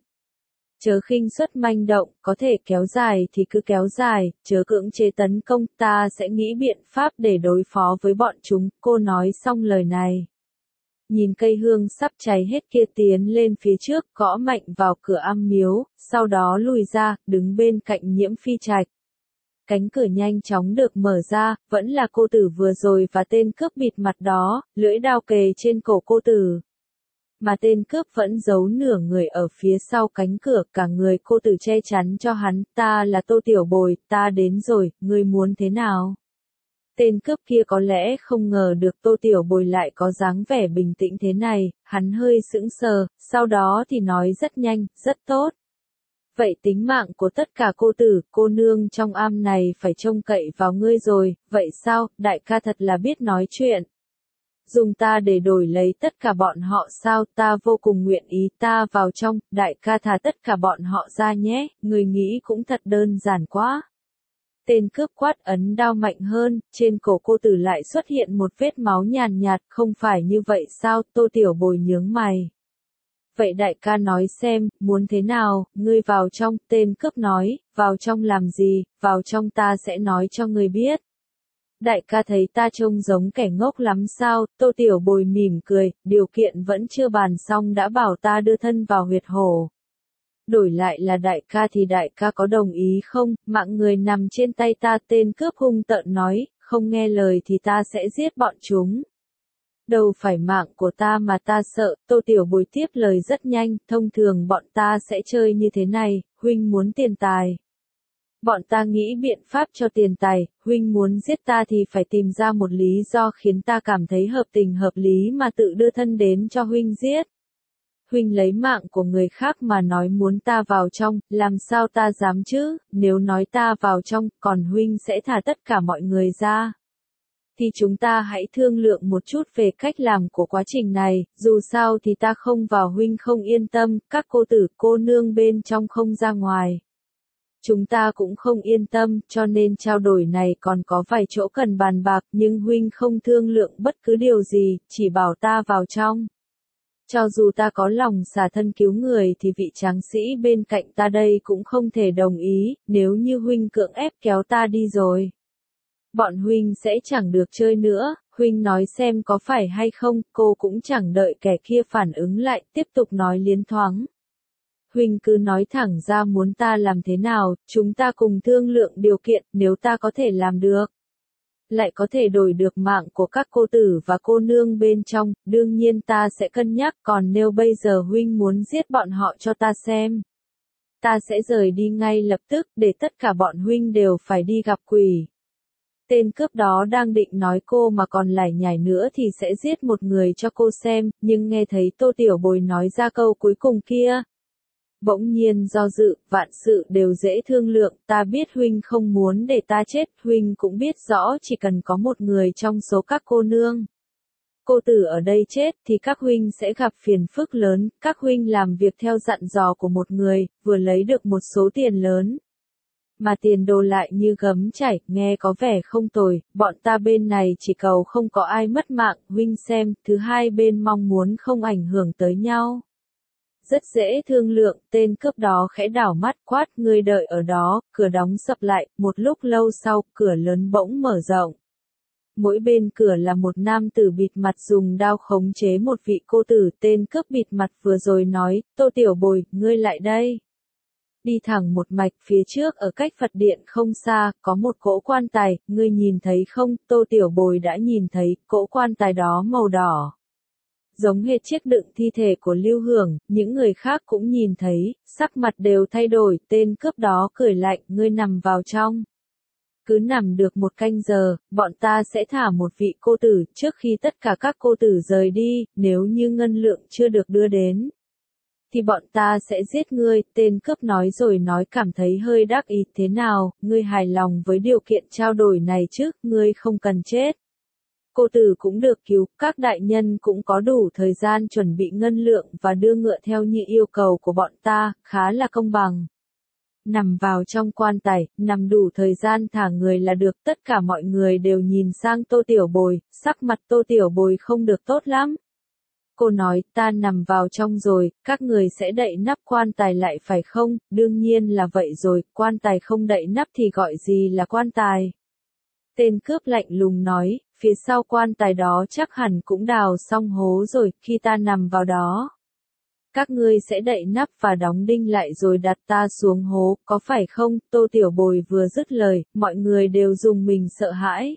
[SPEAKER 1] Chớ khinh suất manh động, có thể kéo dài thì cứ kéo dài, chớ cưỡng chế tấn công, ta sẽ nghĩ biện pháp để đối phó với bọn chúng, cô nói xong lời này. Nhìn cây hương sắp cháy hết kia tiến lên phía trước, gõ mạnh vào cửa am miếu, sau đó lùi ra, đứng bên cạnh Nhiễm Phi Trạch. Cánh cửa nhanh chóng được mở ra, vẫn là cô tử vừa rồi và tên cướp bịt mặt đó, lưỡi đao kề trên cổ cô tử. Mà tên cướp vẫn giấu nửa người ở phía sau cánh cửa, cả người cô tử che chắn cho hắn, ta là Tô Tiểu Bồi, ta đến rồi, ngươi muốn thế nào? Tên cướp kia có lẽ không ngờ được Tô Tiểu Bồi lại có dáng vẻ bình tĩnh thế này, hắn hơi sững sờ, sau đó thì nói rất nhanh, rất tốt. Vậy tính mạng của tất cả cô tử, cô nương trong am này phải trông cậy vào ngươi rồi, vậy sao, đại ca thật là biết nói chuyện. Dùng ta để đổi lấy tất cả bọn họ sao, ta vô cùng nguyện ý, ta vào trong, đại ca thả tất cả bọn họ ra nhé, người nghĩ cũng thật đơn giản quá. Tên cướp quát ấn đao mạnh hơn, trên cổ cô tử lại xuất hiện một vết máu nhàn nhạt, không phải như vậy sao, Tô Tiểu Bồi nhướng mày. Vậy đại ca nói xem, muốn thế nào, ngươi vào trong, tên cướp nói, vào trong làm gì, vào trong ta sẽ nói cho ngươi biết. Đại ca thấy ta trông giống kẻ ngốc lắm sao, Tô Tiểu Bồi mỉm cười, điều kiện vẫn chưa bàn xong đã bảo ta đưa thân vào huyệt hổ. Đổi lại là đại ca thì đại ca có đồng ý không, mạng người nằm trên tay ta, tên cướp hung tợn nói, không nghe lời thì ta sẽ giết bọn chúng. Đâu phải mạng của ta mà ta sợ, Tô Tiểu Bồi tiếp lời rất nhanh, thông thường bọn ta sẽ chơi như thế này, huynh muốn tiền tài. Bọn ta nghĩ biện pháp cho tiền tài, huynh muốn giết ta thì phải tìm ra một lý do khiến ta cảm thấy hợp tình hợp lý mà tự đưa thân đến cho huynh giết. Huynh lấy mạng của người khác mà nói muốn ta vào trong, làm sao ta dám chứ, nếu nói ta vào trong, còn huynh sẽ thả tất cả mọi người ra. Thì chúng ta hãy thương lượng một chút về cách làm của quá trình này, dù sao thì ta không vào huynh không yên tâm, các cô tử cô nương bên trong không ra ngoài. Chúng ta cũng không yên tâm, cho nên trao đổi này còn có vài chỗ cần bàn bạc, nhưng huynh không thương lượng bất cứ điều gì, chỉ bảo ta vào trong. Cho dù ta có lòng xả thân cứu người thì vị tráng sĩ bên cạnh ta đây cũng không thể đồng ý, nếu như huynh cưỡng ép kéo ta đi rồi. Bọn huynh sẽ chẳng được chơi nữa, huynh nói xem có phải hay không, cô cũng chẳng đợi kẻ kia phản ứng lại, tiếp tục nói liến thoáng. Huynh cứ nói thẳng ra muốn ta làm thế nào, chúng ta cùng thương lượng điều kiện, nếu ta có thể làm được. Lại có thể đổi được mạng của các cô tử và cô nương bên trong, đương nhiên ta sẽ cân nhắc, còn nếu bây giờ huynh muốn giết bọn họ cho ta xem. Ta sẽ rời đi ngay lập tức, để tất cả bọn huynh đều phải đi gặp quỷ. Tên cướp đó đang định nói cô mà còn lải nhải nữa thì sẽ giết một người cho cô xem, nhưng nghe thấy Tô Tiểu Bồi nói ra câu cuối cùng kia. Bỗng nhiên do dự, vạn sự đều dễ thương lượng, ta biết huynh không muốn để ta chết, huynh cũng biết rõ chỉ cần có một người trong số các cô nương. Cô tử ở đây chết thì các huynh sẽ gặp phiền phức lớn, các huynh làm việc theo dặn dò của một người, vừa lấy được một số tiền lớn. Mà tiền đồ lại như gấm chảy, nghe có vẻ không tồi, bọn ta bên này chỉ cầu không có ai mất mạng, huynh xem, thứ hai bên mong muốn không ảnh hưởng tới nhau. Rất dễ thương lượng, tên cướp đó khẽ đảo mắt quát, ngươi đợi ở đó, cửa đóng sập lại, một lúc lâu sau, cửa lớn bỗng mở rộng. Mỗi bên cửa là một nam tử bịt mặt dùng đao khống chế một vị cô tử, tên cướp bịt mặt vừa rồi nói, Tô Tiểu Bồi, ngươi lại đây. Đi thẳng một mạch phía trước ở cách Phật điện không xa, có một cỗ quan tài, ngươi nhìn thấy không, Tô Tiểu Bồi đã nhìn thấy, cỗ quan tài đó màu đỏ. Giống hệt chiếc đựng thi thể của Lưu Hưởng, những người khác cũng nhìn thấy, sắc mặt đều thay đổi, tên cướp đó cười lạnh, ngươi nằm vào trong. Cứ nằm được một canh giờ, bọn ta sẽ thả một vị cô tử, trước khi tất cả các cô tử rời đi, nếu như ngân lượng chưa được đưa đến. Thì bọn ta sẽ giết ngươi, tên cướp nói rồi nói cảm thấy hơi đắc ý, thế nào, ngươi hài lòng với điều kiện trao đổi này chứ, ngươi không cần chết. Cô tử cũng được cứu, các đại nhân cũng có đủ thời gian chuẩn bị ngân lượng và đưa ngựa theo như yêu cầu của bọn ta, khá là công bằng. Nằm vào trong quan tài, nằm đủ thời gian thả người là được, tất cả mọi người đều nhìn sang Tô Tiểu Bồi, sắc mặt Tô Tiểu Bồi không được tốt lắm. Cô nói, ta nằm vào trong rồi, các người sẽ đậy nắp quan tài lại phải không, đương nhiên là vậy rồi, quan tài không đậy nắp thì gọi gì là quan tài. Tên cướp lạnh lùng nói, phía sau quan tài đó chắc hẳn cũng đào xong hố rồi, khi ta nằm vào đó. Các ngươi sẽ đậy nắp và đóng đinh lại rồi đặt ta xuống hố, có phải không? Tô Tiểu Bồi vừa dứt lời, mọi người đều dùng mình sợ hãi.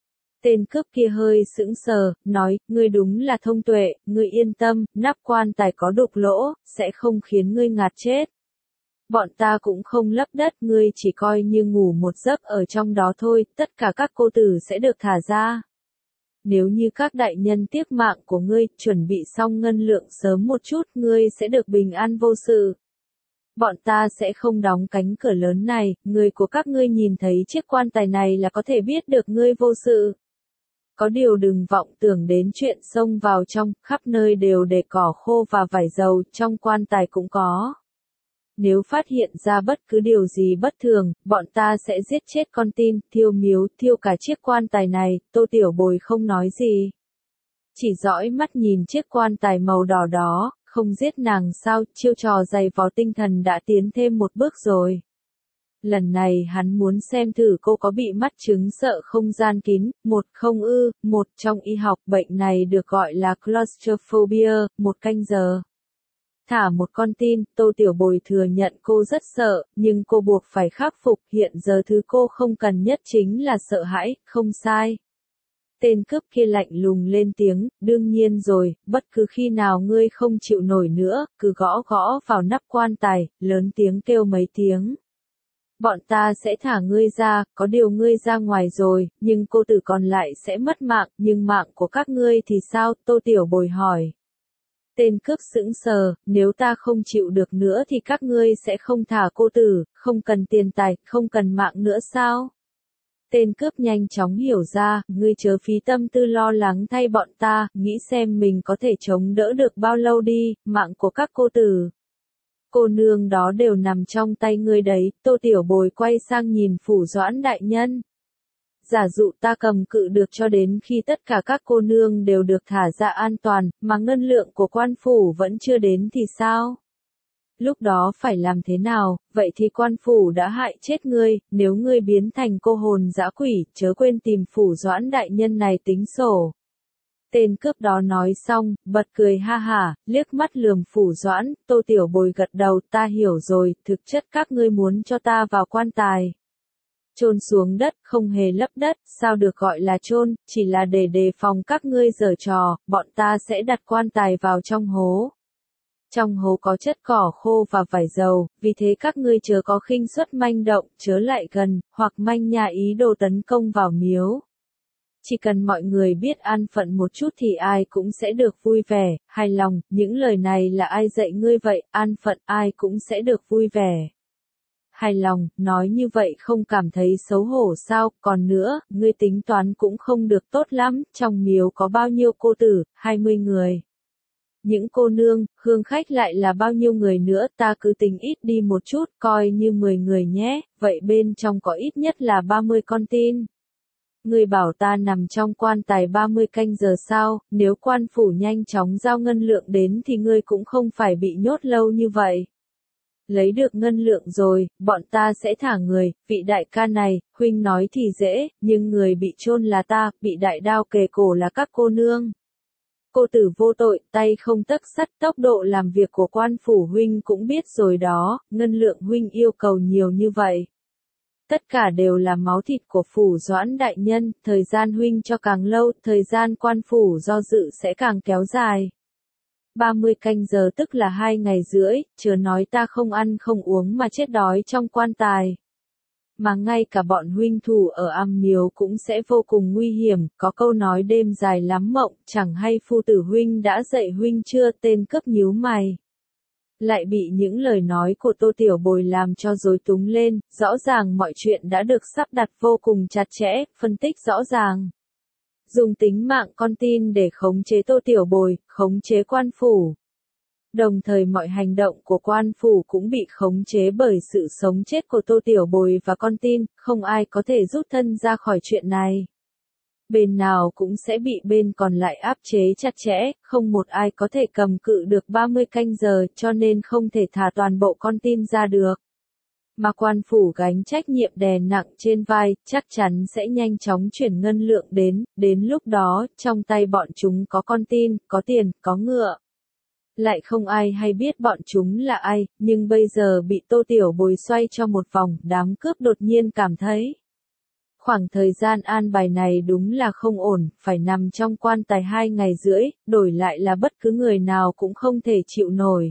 [SPEAKER 1] Tên cướp kia hơi sững sờ, nói, ngươi đúng là thông tuệ, ngươi yên tâm, nắp quan tài có đục lỗ, sẽ không khiến ngươi ngạt chết. Bọn ta cũng không lấp đất, ngươi chỉ coi như ngủ một giấc ở trong đó thôi, tất cả các cô tử sẽ được thả ra. Nếu như các đại nhân tiếc mạng của ngươi, chuẩn bị xong ngân lượng sớm một chút, ngươi sẽ được bình an vô sự. Bọn ta sẽ không đóng cánh cửa lớn này, người của các ngươi nhìn thấy chiếc quan tài này là có thể biết được ngươi vô sự. Có điều đừng vọng tưởng đến chuyện xông vào trong, khắp nơi đều để cỏ khô và vải dầu, trong quan tài cũng có. Nếu phát hiện ra bất cứ điều gì bất thường, bọn ta sẽ giết chết con tin, thiêu miếu, thiêu cả chiếc quan tài này. Tô Tiểu Bồi không nói gì. Chỉ dõi mắt nhìn chiếc quan tài màu đỏ đó, không giết nàng sao, chiêu trò dày vò tinh thần đã tiến thêm một bước rồi. Lần này hắn muốn xem thử cô có bị mắc chứng sợ không gian kín, một không ư, một trong y học bệnh này được gọi là claustrophobia, một canh giờ. Thả một con tin, Tô Tiểu Bồi thừa nhận cô rất sợ, nhưng cô buộc phải khắc phục, hiện giờ thứ cô không cần nhất chính là sợ hãi, không sai. Tên cướp kia lạnh lùng lên tiếng, đương nhiên rồi, bất cứ khi nào ngươi không chịu nổi nữa, cứ gõ gõ vào nắp quan tài, lớn tiếng kêu mấy tiếng. Bọn ta sẽ thả ngươi ra, có điều ngươi ra ngoài rồi, nhưng cô tử còn lại sẽ mất mạng, nhưng mạng của các ngươi thì sao? Tô Tiểu Bồi hỏi. Tên cướp sững sờ, nếu ta không chịu được nữa thì các ngươi sẽ không thả cô tử, không cần tiền tài, không cần mạng nữa sao? Tên cướp nhanh chóng hiểu ra, ngươi chớ phí tâm tư lo lắng thay bọn ta, nghĩ xem mình có thể chống đỡ được bao lâu đi, mạng của các cô tử. Cô nương đó đều nằm trong tay ngươi đấy. Tô Tiểu Bồi quay sang nhìn Phủ Doãn đại nhân. Giả dụ ta cầm cự được cho đến khi tất cả các cô nương đều được thả ra an toàn, mà ngân lượng của quan phủ vẫn chưa đến thì sao? Lúc đó phải làm thế nào? Vậy thì quan phủ đã hại chết ngươi, nếu ngươi biến thành cô hồn dã quỷ, chớ quên tìm Phủ Doãn đại nhân này tính sổ. Tên cướp đó nói xong, bật cười ha hả, liếc mắt lườm Phủ Doãn. Tô Tiểu Bồi gật đầu, ta hiểu rồi, thực chất các ngươi muốn cho ta vào quan tài. Chôn xuống đất, không hề lấp đất, sao được gọi là chôn, chỉ là để đề phòng các ngươi giở trò, bọn ta sẽ đặt quan tài vào trong hố. Trong hố có chất cỏ khô và vải dầu, vì thế các ngươi chớ có khinh suất manh động, chớ lại gần, hoặc manh nha ý đồ tấn công vào miếu. Chỉ cần mọi người biết an phận một chút thì ai cũng sẽ được vui vẻ, hài lòng, những lời này là ai dạy ngươi vậy, an phận ai cũng sẽ được vui vẻ. Hài lòng, nói như vậy không cảm thấy xấu hổ sao, còn nữa, ngươi tính toán cũng không được tốt lắm, trong miếu có bao nhiêu cô tử, hai mươi người. Những cô nương, hương khách lại là bao nhiêu người nữa, ta cứ tính ít đi một chút, coi như mười người nhé, vậy bên trong có ít nhất là ba mươi con tin. Ngươi bảo ta nằm trong quan tài ba mươi canh giờ sao, nếu quan phủ nhanh chóng giao ngân lượng đến thì ngươi cũng không phải bị nhốt lâu như vậy. Lấy được ngân lượng rồi, bọn ta sẽ thả người, vị đại ca này, huynh nói thì dễ, nhưng người bị chôn là ta, bị đại đao kề cổ là các cô nương. Cô tử vô tội, tay không tấc sắt, tốc độ làm việc của quan phủ huynh cũng biết rồi đó, ngân lượng huynh yêu cầu nhiều như vậy. Tất cả đều là máu thịt của Phủ Doãn đại nhân, thời gian huynh cho càng lâu, thời gian quan phủ do dự sẽ càng kéo dài. ba mươi canh giờ tức là hai ngày rưỡi, chớ nói ta không ăn không uống mà chết đói trong quan tài. Mà ngay cả bọn huynh thủ ở am miếu cũng sẽ vô cùng nguy hiểm, có câu nói đêm dài lắm mộng, chẳng hay phu tử huynh đã dạy huynh chưa, tên cướp nhíu mày. Lại bị những lời nói của Tô Tiểu Bồi làm cho rối túng lên, rõ ràng mọi chuyện đã được sắp đặt vô cùng chặt chẽ, phân tích rõ ràng. Dùng tính mạng con tin để khống chế Tô Tiểu Bồi, khống chế quan phủ. Đồng thời mọi hành động của quan phủ cũng bị khống chế bởi sự sống chết của Tô Tiểu Bồi và con tin, không ai có thể rút thân ra khỏi chuyện này. Bên nào cũng sẽ bị bên còn lại áp chế chặt chẽ, không một ai có thể cầm cự được ba mươi canh giờ, cho nên không thể thả toàn bộ con tin ra được. Mà quan phủ gánh trách nhiệm đè nặng trên vai, chắc chắn sẽ nhanh chóng chuyển ngân lượng đến, đến lúc đó, trong tay bọn chúng có con tin, có tiền, có ngựa. Lại không ai hay biết bọn chúng là ai, nhưng bây giờ bị Tô Tiểu Bồi xoay cho một vòng, đám cướp đột nhiên cảm thấy. Khoảng thời gian an bài này đúng là không ổn, phải nằm trong quan tài hai ngày rưỡi, đổi lại là bất cứ người nào cũng không thể chịu nổi.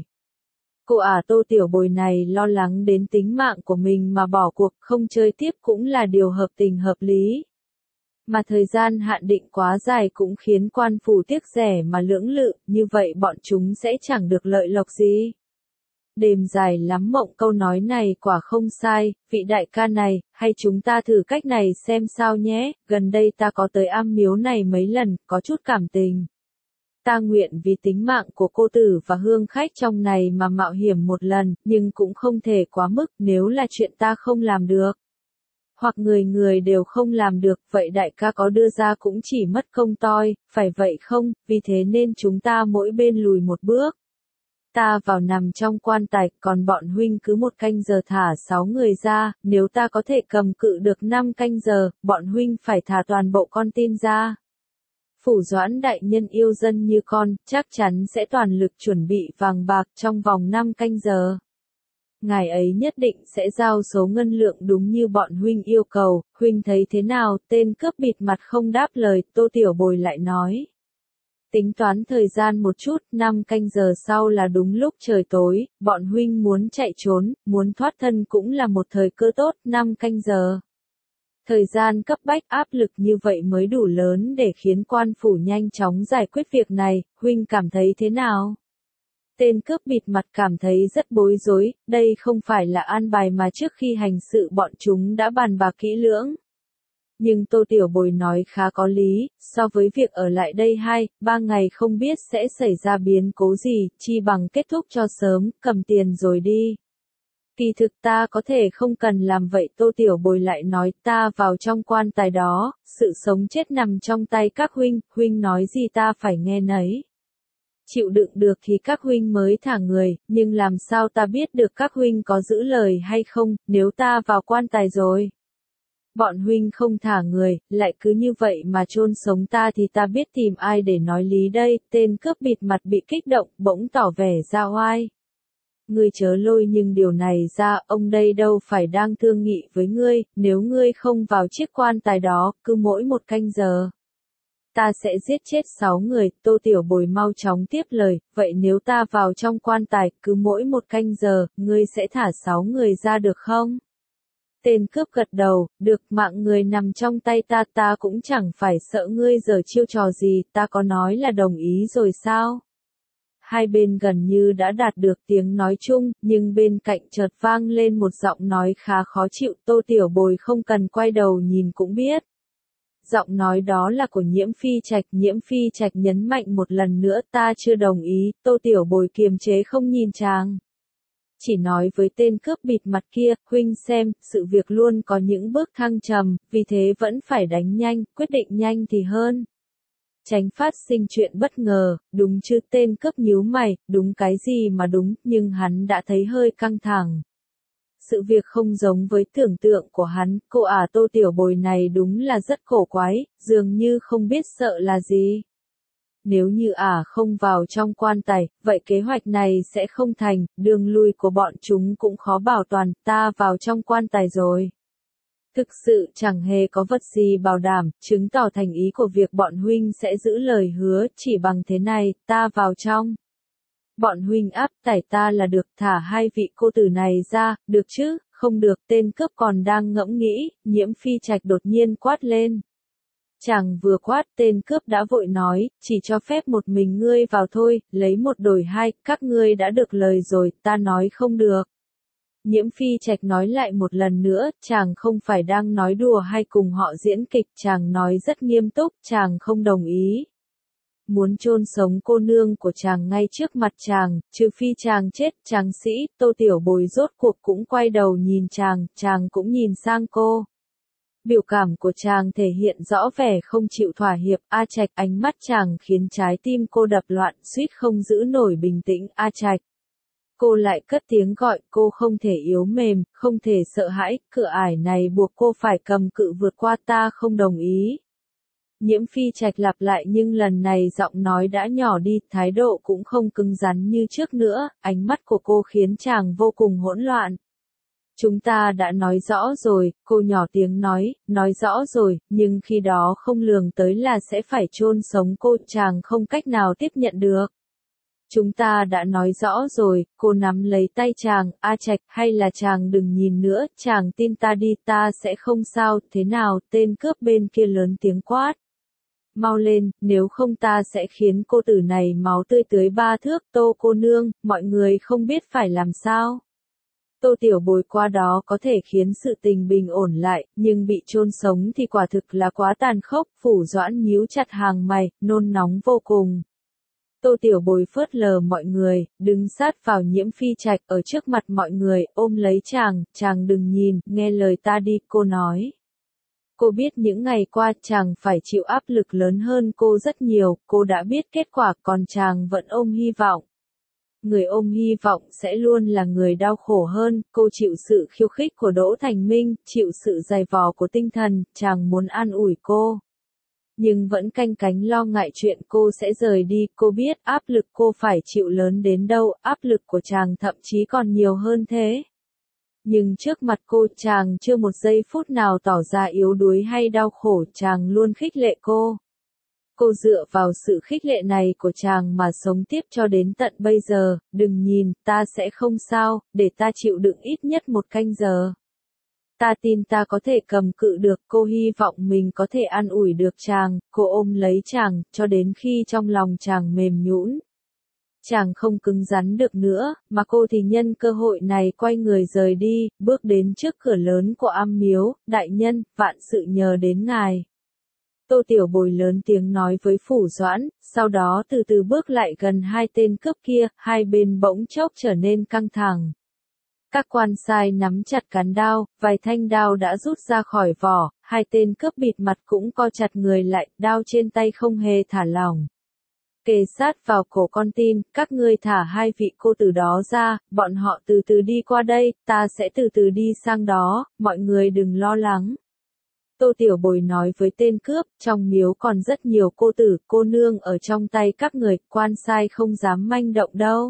[SPEAKER 1] Cô ả Tô Tiểu Bồi này lo lắng đến tính mạng của mình mà bỏ cuộc không chơi tiếp cũng là điều hợp tình hợp lý. Mà thời gian hạn định quá dài cũng khiến quan phủ tiếc rẻ mà lưỡng lự, như vậy bọn chúng sẽ chẳng được lợi lộc gì. Đêm dài lắm mộng, câu nói này quả không sai, vị đại ca này, hay chúng ta thử cách này xem sao nhé, gần đây ta có tới am miếu này mấy lần, có chút cảm tình. Ta nguyện vì tính mạng của cô tử và hương khách trong này mà mạo hiểm một lần, nhưng cũng không thể quá mức nếu là chuyện ta không làm được. Hoặc người người đều không làm được, vậy đại ca có đưa ra cũng chỉ mất công toi, phải vậy không, vì thế nên chúng ta mỗi bên lùi một bước. Ta vào nằm trong quan tài, còn bọn huynh cứ một canh giờ thả sáu người ra, nếu ta có thể cầm cự được năm canh giờ, bọn huynh phải thả toàn bộ con tin ra. Phủ Doãn đại nhân yêu dân như con, chắc chắn sẽ toàn lực chuẩn bị vàng bạc trong vòng năm canh giờ. Ngài ấy nhất định sẽ giao số ngân lượng đúng như bọn huynh yêu cầu, huynh thấy thế nào? Tên cướp bịt mặt không đáp lời, Tô Tiểu Bồi lại nói. Tính toán thời gian một chút, năm canh giờ sau là đúng lúc trời tối, bọn huynh muốn chạy trốn, muốn thoát thân cũng là một thời cơ tốt, năm canh giờ. Thời gian cấp bách, áp lực như vậy mới đủ lớn để khiến quan phủ nhanh chóng giải quyết việc này, huynh cảm thấy thế nào? Tên cướp bịt mặt cảm thấy rất bối rối, đây không phải là an bài mà trước khi hành sự bọn chúng đã bàn bạc kỹ lưỡng. Nhưng Tô Tiểu Bồi nói khá có lý, so với việc ở lại đây hai, ba ngày không biết sẽ xảy ra biến cố gì, chi bằng kết thúc cho sớm, cầm tiền rồi đi. Kỳ thực ta có thể không cần làm vậy, Tô Tiểu Bồi lại nói, ta vào trong quan tài đó, sự sống chết nằm trong tay các huynh, huynh nói gì ta phải nghe nấy. Chịu đựng được thì các huynh mới thả người, nhưng làm sao ta biết được các huynh có giữ lời hay không, nếu ta vào quan tài rồi. Bọn huynh không thả người, lại cứ như vậy mà chôn sống ta thì ta biết tìm ai để nói lý đây, tên cướp bịt mặt bị kích động, bỗng tỏ vẻ ra oai. Ngươi chớ lôi nhưng điều này ra, ông đây đâu phải đang thương nghị với ngươi, nếu ngươi không vào chiếc quan tài đó, cứ mỗi một canh giờ. Ta sẽ giết chết sáu người, Tô Tiểu Bồi mau chóng tiếp lời, vậy nếu ta vào trong quan tài, cứ mỗi một canh giờ, ngươi sẽ thả sáu người ra được không? Tên cướp gật đầu, được, mạng người nằm trong tay ta, ta cũng chẳng phải sợ ngươi giở chiêu trò gì, ta có nói là đồng ý rồi sao? Hai bên gần như đã đạt được tiếng nói chung, nhưng bên cạnh chợt vang lên một giọng nói khá khó chịu, Tô Tiểu Bồi không cần quay đầu nhìn cũng biết. Giọng nói đó là của Nhiễm Phi Trạch, Nhiễm Phi Trạch nhấn mạnh một lần nữa, ta chưa đồng ý, Tô Tiểu Bồi kiềm chế không nhìn chàng. Chỉ nói với tên cướp bịt mặt kia, huynh xem, sự việc luôn có những bước thăng trầm, vì thế vẫn phải đánh nhanh, quyết định nhanh thì hơn. Tránh phát sinh chuyện bất ngờ, đúng chứ, tên cướp nhíu mày, đúng cái gì mà đúng, nhưng hắn đã thấy hơi căng thẳng. Sự việc không giống với tưởng tượng của hắn, cô ả Tô Tiểu Bồi này đúng là rất cổ quái, dường như không biết sợ là gì. Nếu như ả không vào trong quan tài, vậy kế hoạch này sẽ không thành, đường lui của bọn chúng cũng khó bảo toàn, ta vào trong quan tài rồi. Thực sự chẳng hề có vật gì bảo đảm, chứng tỏ thành ý của việc bọn huynh sẽ giữ lời hứa, chỉ bằng thế này, ta vào trong. Bọn huynh áp tải ta là được, thả hai vị cô tử này ra, được chứ, không được, tên cướp còn đang ngẫm nghĩ, Nhiễm Phi Trạch đột nhiên quát lên. Chàng vừa quát, tên cướp đã vội nói, chỉ cho phép một mình ngươi vào thôi, lấy một đổi hai, các ngươi đã được lời rồi, ta nói không được. Nhiễm Phi Trạch nói lại một lần nữa, chàng không phải đang nói đùa hay cùng họ diễn kịch, chàng nói rất nghiêm túc, chàng không đồng ý. Muốn chôn sống cô nương của chàng ngay trước mặt chàng, trừ phi chàng chết, chàng sĩ, Tô Tiểu Bồi rốt cuộc cũng quay đầu nhìn chàng, chàng cũng nhìn sang cô. Biểu cảm của chàng thể hiện rõ vẻ không chịu thỏa hiệp, A Trạch, ánh mắt chàng khiến trái tim cô đập loạn, suýt không giữ nổi bình tĩnh, A Trạch. Cô lại cất tiếng gọi, cô không thể yếu mềm, không thể sợ hãi, cửa ải này buộc cô phải cầm cự vượt qua, ta không đồng ý. Nhiễm Phi Trạch lặp lại nhưng lần này giọng nói đã nhỏ đi, thái độ cũng không cứng rắn như trước nữa, ánh mắt của cô khiến chàng vô cùng hỗn loạn. Chúng ta đã nói rõ rồi, cô nhỏ tiếng nói, nói rõ rồi, nhưng khi đó không lường tới là sẽ phải chôn sống cô, chàng không cách nào tiếp nhận được. Chúng ta đã nói rõ rồi, cô nắm lấy tay chàng, A Trạch, hay là chàng đừng nhìn nữa, chàng tin ta đi, ta sẽ không sao, thế nào, tên cướp bên kia lớn tiếng quát. mau lên, nếu không ta sẽ khiến cô tử này máu tươi tưới ba thước. Tô cô nương, mọi người không biết phải làm sao. Tô Tiểu Bồi qua đó có thể khiến sự tình bình ổn lại, nhưng bị chôn sống thì quả thực là quá tàn khốc. Phủ Doãn nhíu chặt hàng mày, nôn nóng vô cùng. Tô Tiểu Bồi phớt lờ mọi người, đứng sát vào Nhiễm Phi Trạch ở trước mặt mọi người, ôm lấy chàng, chàng đừng nhìn, nghe lời ta đi, cô nói. Cô biết những ngày qua chàng phải chịu áp lực lớn hơn cô rất nhiều, cô đã biết kết quả còn chàng vẫn ôm hy vọng. Người ôm hy vọng sẽ luôn là người đau khổ hơn, cô chịu sự khiêu khích của Đỗ Thành Minh, chịu sự dày vò của tinh thần, chàng muốn an ủi cô. Nhưng vẫn canh cánh lo ngại chuyện cô sẽ rời đi, cô biết áp lực cô phải chịu lớn đến đâu, áp lực của chàng thậm chí còn nhiều hơn thế. Nhưng trước mặt cô chàng chưa một giây phút nào tỏ ra yếu đuối hay đau khổ, chàng luôn khích lệ cô. Cô dựa vào sự khích lệ này của chàng mà sống tiếp cho đến tận bây giờ, đừng nhìn, ta sẽ không sao, để ta chịu đựng ít nhất một canh giờ. Ta tin ta có thể cầm cự được, cô hy vọng mình có thể an ủi được chàng, cô ôm lấy chàng, cho đến khi trong lòng chàng mềm nhũn. Chàng không cứng rắn được nữa, mà cô thì nhân cơ hội này quay người rời đi, bước đến trước cửa lớn của am miếu, đại nhân, vạn sự nhờ đến ngài. Tô Tiểu Bồi lớn tiếng nói với Phủ Doãn, sau đó từ từ bước lại gần hai tên cướp kia, hai bên bỗng chốc trở nên căng thẳng. Các quan sai nắm chặt cán đao, vài thanh đao đã rút ra khỏi vỏ, hai tên cướp bịt mặt cũng co chặt người lại, đao trên tay không hề thả lỏng. Kề sát vào cổ con tin, các ngươi thả hai vị cô tử đó ra, bọn họ từ từ đi qua đây, ta sẽ từ từ đi sang đó, mọi người đừng lo lắng. Tô Tiểu Bồi nói với tên cướp, trong miếu còn rất nhiều cô tử, cô nương ở trong tay các người, quan sai không dám manh động đâu.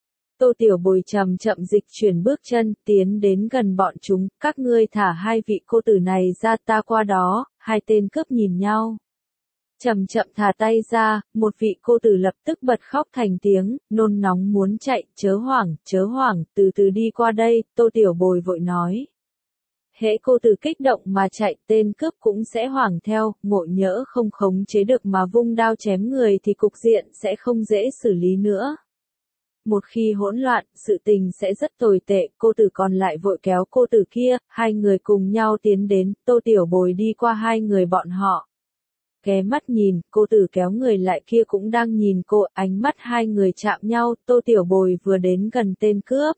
[SPEAKER 1] Tô Tiểu Bồi chậm chậm dịch chuyển bước chân, tiến đến gần bọn chúng, các ngươi thả hai vị cô tử này ra, ta qua đó. Hai tên cướp nhìn nhau. Chậm chậm thả tay ra, một vị cô tử lập tức bật khóc thành tiếng, nôn nóng muốn chạy, chớ hoảng, chớ hoảng, từ từ đi qua đây, Tô Tiểu Bồi vội nói. Hễ cô tử kích động mà chạy, tên cướp cũng sẽ hoảng theo, ngộ nhỡ không khống chế được mà vung đao chém người thì cục diện sẽ không dễ xử lý nữa. Một khi hỗn loạn, sự tình sẽ rất tồi tệ, cô tử còn lại vội kéo cô tử kia, hai người cùng nhau tiến đến, Tô Tiểu Bồi đi qua hai người bọn họ. Ghé mắt nhìn, cô tử kéo người lại kia cũng đang nhìn cô, ánh mắt hai người chạm nhau, Tô Tiểu Bồi vừa đến gần tên cướp.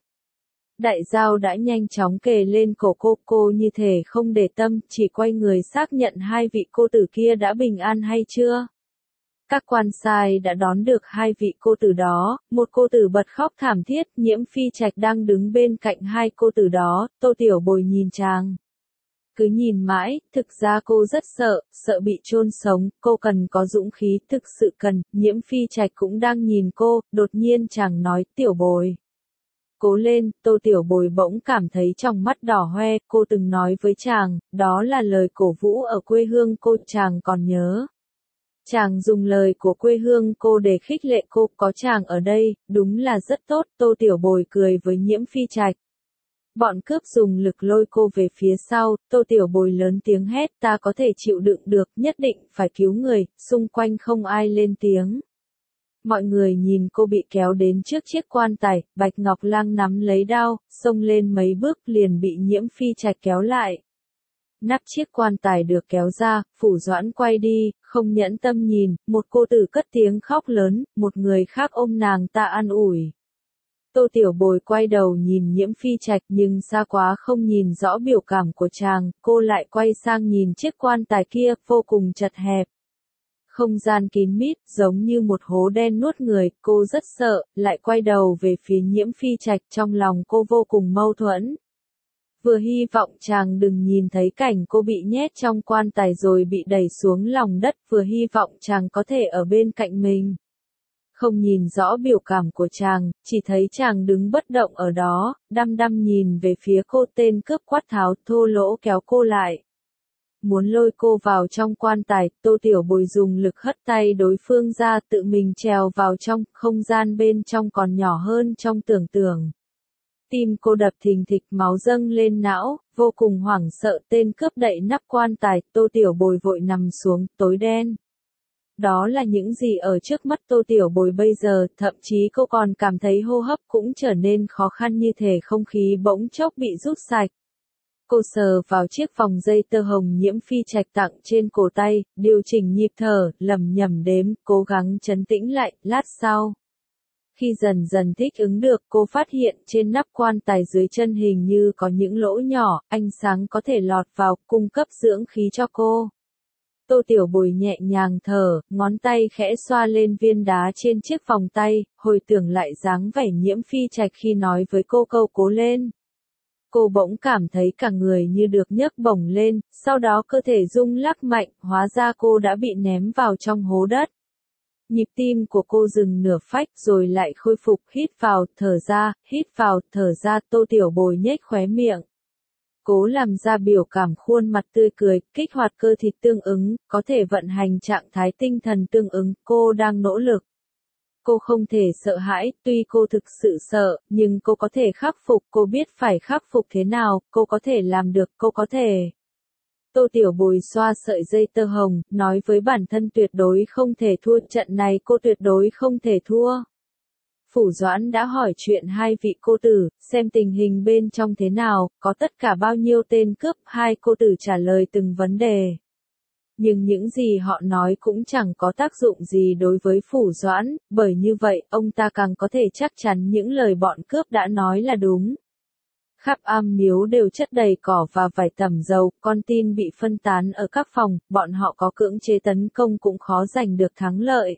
[SPEAKER 1] Đại dao đã nhanh chóng kề lên cổ cô, cô như thể không để tâm, chỉ quay người xác nhận hai vị cô tử kia đã bình an hay chưa. Các quan sai đã đón được hai vị cô tử đó, một cô tử bật khóc thảm thiết, Nhiễm Phi Trạch đang đứng bên cạnh hai cô tử đó, Tô Tiểu Bồi nhìn chàng. Cứ nhìn mãi, thực ra cô rất sợ, sợ bị chôn sống, cô cần có dũng khí, thực sự cần, Nhiễm Phi Trạch cũng đang nhìn cô, đột nhiên chàng nói, Tiểu Bồi. Cố lên, Tô Tiểu Bồi bỗng cảm thấy trong mắt đỏ hoe, cô từng nói với chàng, đó là lời cổ vũ ở quê hương cô, chàng còn nhớ. Chàng dùng lời của quê hương cô để khích lệ cô, có chàng ở đây, đúng là rất tốt, Tô Tiểu Bồi cười với Nhiễm Phi Trạch. Bọn cướp dùng lực lôi cô về phía sau, Tô Tiểu Bồi lớn tiếng hét, ta có thể chịu đựng được, nhất định phải cứu người, xung quanh không ai lên tiếng. Mọi người nhìn cô bị kéo đến trước chiếc quan tài, Bạch Ngọc Lang nắm lấy đao, xông lên mấy bước liền bị Nhiễm Phi Trạch kéo lại. Nắp chiếc quan tài được kéo ra, Phủ Doãn quay đi, không nhẫn tâm nhìn, một cô tử cất tiếng khóc lớn, một người khác ôm nàng ta an ủi. Tô Tiểu Bồi quay đầu nhìn Nhiễm Phi Trạch nhưng xa quá không nhìn rõ biểu cảm của chàng, cô lại quay sang nhìn chiếc quan tài kia, vô cùng chật hẹp. Không gian kín mít, giống như một hố đen nuốt người, cô rất sợ, lại quay đầu về phía Nhiễm Phi Trạch, trong lòng cô vô cùng mâu thuẫn. Vừa hy vọng chàng đừng nhìn thấy cảnh cô bị nhét trong quan tài rồi bị đẩy xuống lòng đất, vừa hy vọng chàng có thể ở bên cạnh mình. Không nhìn rõ biểu cảm của chàng, chỉ thấy chàng đứng bất động ở đó, đăm đăm nhìn về phía cô, tên cướp quát tháo, thô lỗ kéo cô lại. Muốn lôi cô vào trong quan tài, Tô Tiểu Bồi dùng lực hất tay đối phương ra, tự mình trèo vào trong, không gian bên trong còn nhỏ hơn trong tưởng tượng. Tim cô đập thình thịch, máu dâng lên não, vô cùng hoảng sợ, tên cướp đậy nắp quan tài, Tô Tiểu Bồi vội nằm xuống, tối đen. Đó là những gì ở trước mắt Tô Tiểu Bồi bây giờ, thậm chí cô còn cảm thấy hô hấp cũng trở nên khó khăn như thể không khí bỗng chốc bị rút sạch. Cô sờ vào chiếc vòng dây tơ hồng Nhiễm Phi Trạch tặng trên cổ tay, điều chỉnh nhịp thở, lẩm nhẩm đếm, cố gắng trấn tĩnh lại, lát sau. Khi dần dần thích ứng được, cô phát hiện trên nắp quan tài dưới chân hình như có những lỗ nhỏ, ánh sáng có thể lọt vào, cung cấp dưỡng khí cho cô. Tô Tiểu Bồi nhẹ nhàng thở, ngón tay khẽ xoa lên viên đá trên chiếc vòng tay, hồi tưởng lại dáng vẻ Nhiễm Phi Trạch khi nói với cô câu cố lên. Cô bỗng cảm thấy cả người như được nhấc bổng lên, sau đó cơ thể rung lắc mạnh, hóa ra cô đã bị ném vào trong hố đất. Nhịp tim của cô dừng nửa phách rồi lại khôi phục, hít vào, thở ra, hít vào, thở ra. Tô Tiểu Bồi nhếch khóe miệng. Cố làm ra biểu cảm khuôn mặt tươi cười, kích hoạt cơ thịt tương ứng, có thể vận hành trạng thái tinh thần tương ứng, cô đang nỗ lực. Cô không thể sợ hãi, tuy cô thực sự sợ, nhưng cô có thể khắc phục, cô biết phải khắc phục thế nào, cô có thể làm được, cô có thể. Tô Tiểu Bồi xoa sợi dây tơ hồng, nói với bản thân tuyệt đối không thể thua, trận này cô tuyệt đối không thể thua. Phủ Doãn đã hỏi chuyện hai vị cô tử, xem tình hình bên trong thế nào, có tất cả bao nhiêu tên cướp, hai cô tử trả lời từng vấn đề. Nhưng những gì họ nói cũng chẳng có tác dụng gì đối với Phủ Doãn, bởi như vậy, ông ta càng có thể chắc chắn những lời bọn cướp đã nói là đúng. Khắp am miếu đều chất đầy cỏ và vải tẩm dầu, con tin bị phân tán ở các phòng, bọn họ có cưỡng chế tấn công cũng khó giành được thắng lợi.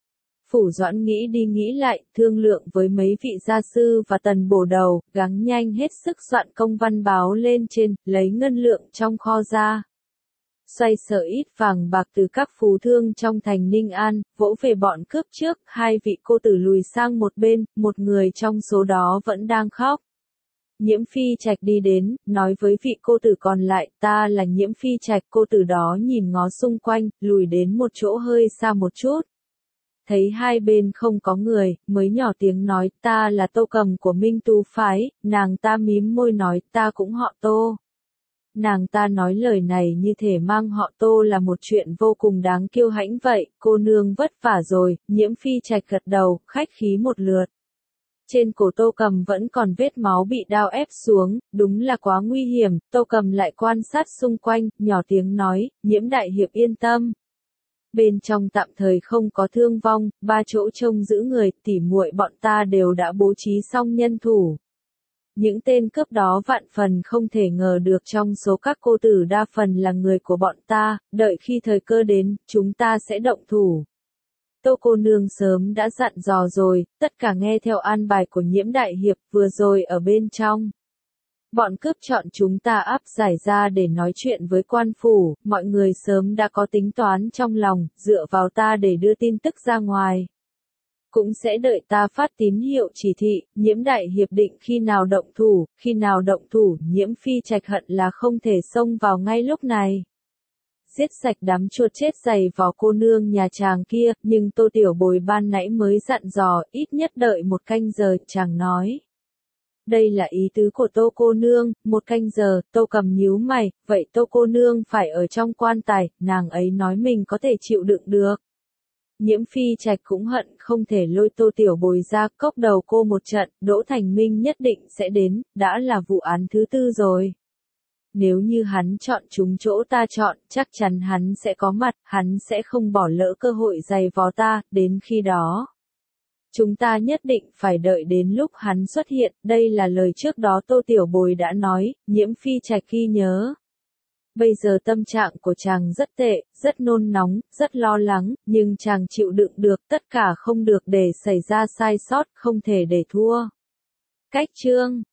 [SPEAKER 1] Phủ Doãn nghĩ đi nghĩ lại, thương lượng với mấy vị gia sư và tần bổ đầu, gắng nhanh hết sức soạn công văn báo lên trên, lấy ngân lượng trong kho ra. Xoay sở ít vàng bạc từ các phú thương trong thành Ninh An, vỗ về bọn cướp trước, hai vị cô tử lùi sang một bên, một người trong số đó vẫn đang khóc. Nhiễm Phi Trạch đi đến, nói với vị cô tử còn lại, ta là Nhiễm Phi Trạch. Cô tử đó nhìn ngó xung quanh, lùi đến một chỗ hơi xa một chút. Thấy hai bên không có người, mới nhỏ tiếng nói, ta là Tô Cầm của Minh Tú Phái. Nàng ta mím môi nói, ta cũng họ Tô. Nàng ta nói lời này như thể mang họ Tô là một chuyện vô cùng đáng kiêu hãnh vậy. Cô nương vất vả rồi. Nhiễm Phi Trạch gật đầu, khách khí một lượt. Trên cổ Tô Cầm vẫn còn vết máu bị đao ép xuống, đúng là quá nguy hiểm. Tô Cầm lại quan sát xung quanh, nhỏ tiếng nói, Nhiễm đại hiệp yên tâm. Bên trong tạm thời không có thương vong, ba chỗ trông giữ người, tỉ muội bọn ta đều đã bố trí xong nhân thủ. Những tên cướp đó vạn phần không thể ngờ được trong số các cô tử đa phần là người của bọn ta, đợi khi thời cơ đến, chúng ta sẽ động thủ. Tô cô nương sớm đã dặn dò rồi, tất cả nghe theo an bài của Nhiễm đại hiệp, vừa rồi ở bên trong. Bọn cướp chọn chúng ta áp giải ra để nói chuyện với quan phủ, mọi người sớm đã có tính toán trong lòng, dựa vào ta để đưa tin tức ra ngoài. Cũng sẽ đợi ta phát tín hiệu chỉ thị, Nhiễm đại hiệp định khi nào động thủ, khi nào động thủ, Nhiễm Phi Trạch hận là không thể xông vào ngay lúc này. Giết sạch đám chuột chết giày vò cô nương nhà chàng kia, nhưng Tô Tiểu Bồi ban nãy mới dặn dò, ít nhất đợi một canh giờ, chàng nói. Đây là ý tứ của Tô cô nương, một canh giờ. Tô Cầm nhíu mày, vậy Tô cô nương phải ở trong quan tài, nàng ấy nói mình có thể chịu đựng được. Nhiễm Phi Trạch cũng hận không thể lôi Tô Tiểu Bồi ra, cốc đầu cô một trận, Đỗ Thành Minh nhất định sẽ đến, đã là vụ án thứ tư rồi. Nếu như hắn chọn chúng chỗ ta chọn, chắc chắn hắn sẽ có mặt, hắn sẽ không bỏ lỡ cơ hội giày vò ta, đến khi đó. Chúng ta nhất định phải đợi đến lúc hắn xuất hiện, đây là lời trước đó Tô Tiểu Bồi đã nói, Nhiễm Phi Trạch ghi nhớ. Bây giờ tâm trạng của chàng rất tệ, rất nôn nóng, rất lo lắng, nhưng chàng chịu đựng được, tất cả không được để xảy ra sai sót, không thể để thua. Cách chương